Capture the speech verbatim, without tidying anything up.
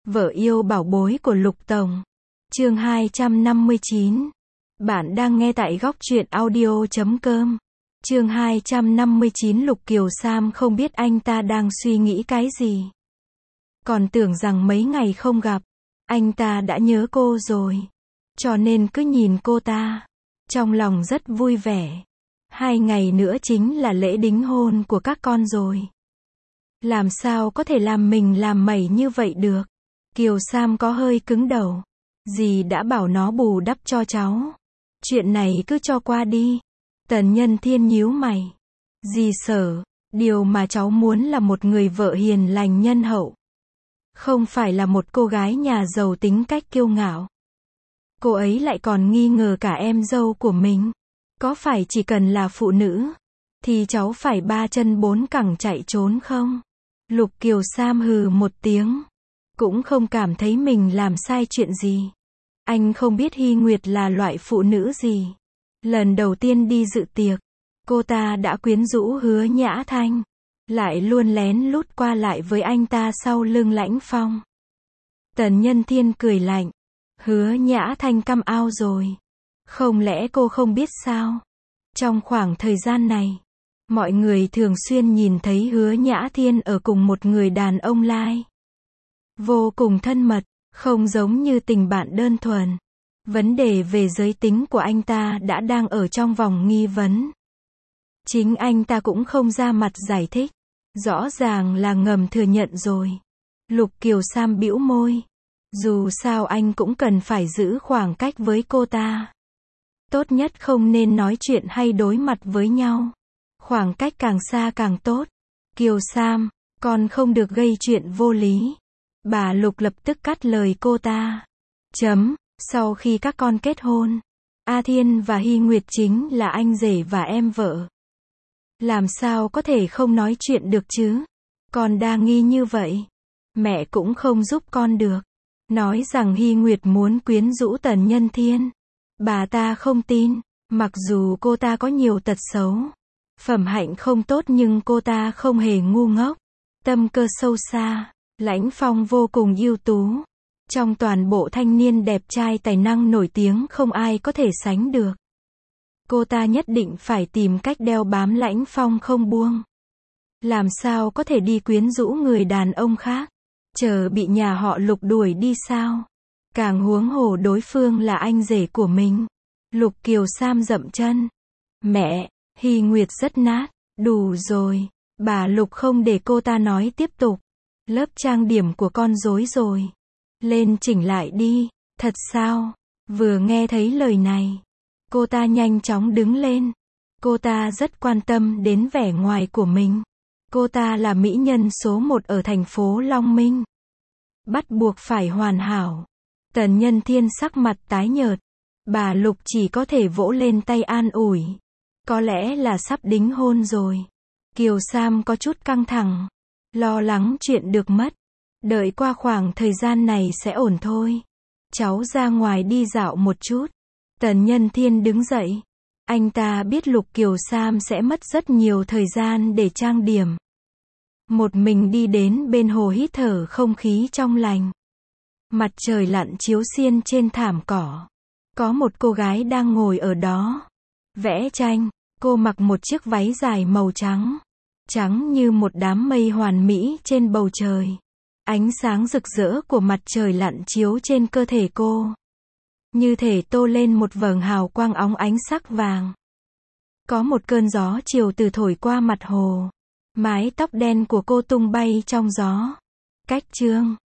Vợ yêu bảo bối của Lục Tổng. Chương hai trăm năm mươi chín. Bạn đang nghe tại góc truyện audio chấm com. Chương hai trăm năm mươi chín. Lục Kiều Sam không biết anh ta đang suy nghĩ cái gì. Còn tưởng rằng mấy ngày không gặp, anh ta đã nhớ cô rồi. Cho nên cứ nhìn cô ta, trong lòng rất vui vẻ. Hai ngày nữa chính là lễ đính hôn của các con rồi. Làm sao có thể làm mình làm mẩy như vậy được? Kiều Sam có hơi cứng đầu. Dì đã bảo nó bù đắp cho cháu. Chuyện này cứ cho qua đi. Tần Nhân Thiên nhíu mày. Dì Sở, điều mà cháu muốn là một người vợ hiền lành nhân hậu. Không phải là một cô gái nhà giàu tính cách kiêu ngạo. Cô ấy lại còn nghi ngờ cả em dâu của mình. Có phải chỉ cần là phụ nữ, thì cháu phải ba chân bốn cẳng chạy trốn không? Lục Kiều Sam hừ một tiếng. Cũng không cảm thấy mình làm sai chuyện gì. Anh không biết Hy Nguyệt là loại phụ nữ gì. Lần đầu tiên đi dự tiệc, cô ta đã quyến rũ Hứa Nhã Thanh. Lại luôn lén lút qua lại với anh ta sau lưng Lãnh Phong. Tần Nhân Thiên cười lạnh. Hứa Nhã Thanh căm ao rồi. Không lẽ cô không biết sao? Trong khoảng thời gian này, mọi người thường xuyên nhìn thấy Hứa Nhã Thiên ở cùng một người đàn ông lai. Vô cùng thân mật, không giống như tình bạn đơn thuần. Vấn đề về giới tính của anh ta đã đang ở trong vòng nghi vấn. Chính anh ta cũng không ra mặt giải thích. Rõ ràng là ngầm thừa nhận rồi. Lục Kiều Sam bĩu môi. Dù sao anh cũng cần phải giữ khoảng cách với cô ta. Tốt nhất không nên nói chuyện hay đối mặt với nhau. Khoảng cách càng xa càng tốt. Kiều Sam, con không được gây chuyện vô lý. Bà Lục lập tức cắt lời cô ta. Chấm, sau khi các con kết hôn, A Thiên và Hy Nguyệt chính là anh rể và em vợ. Làm sao có thể không nói chuyện được chứ? Con đa nghi như vậy, mẹ cũng không giúp con được. Nói rằng Hy Nguyệt muốn quyến rũ Tần Nhân Thiên. Bà ta không tin, mặc dù cô ta có nhiều tật xấu. Phẩm hạnh không tốt nhưng cô ta không hề ngu ngốc. Tâm cơ sâu xa. Lãnh Phong vô cùng ưu tú. Trong toàn bộ thanh niên đẹp trai tài năng nổi tiếng không ai có thể sánh được. Cô ta nhất định phải tìm cách đeo bám Lãnh Phong không buông. Làm sao có thể đi quyến rũ người đàn ông khác? Chờ bị nhà họ Lục đuổi đi sao? Càng huống hồ đối phương là anh rể của mình. Lục Kiều Sam dậm chân. Mẹ, Hy Nguyệt rất nát. Đủ rồi. Bà Lục không để cô ta nói tiếp tục. Lớp trang điểm của con rối rồi. Lên chỉnh lại đi. Thật sao? Vừa nghe thấy lời này, cô ta nhanh chóng đứng lên. Cô ta rất quan tâm đến vẻ ngoài của mình. Cô ta là mỹ nhân số một ở thành phố Long Minh. Bắt buộc phải hoàn hảo. Tần Nhân Thiên sắc mặt tái nhợt. Bà Lục chỉ có thể vỗ lên tay an ủi. Có lẽ là sắp đính hôn rồi. Kiều Sam có chút căng thẳng. Lo lắng chuyện được mất. Đợi qua khoảng thời gian này sẽ ổn thôi. Cháu ra ngoài đi dạo một chút. Tần Nhân Thiên đứng dậy. Anh ta biết Lục Kiều Sam sẽ mất rất nhiều thời gian để trang điểm. Một mình đi đến bên hồ hít thở không khí trong lành. Mặt trời lặn chiếu xiên trên thảm cỏ. Có một cô gái đang ngồi ở đó. Vẽ tranh. Cô mặc một chiếc váy dài màu trắng. Trắng như một đám mây hoàn mỹ trên bầu trời. Ánh sáng rực rỡ của mặt trời lặn chiếu trên cơ thể cô. Như thể tô lên một vầng hào quang óng ánh sắc vàng. Có một cơn gió chiều từ thổi qua mặt hồ. Mái tóc đen của cô tung bay trong gió. Cách chương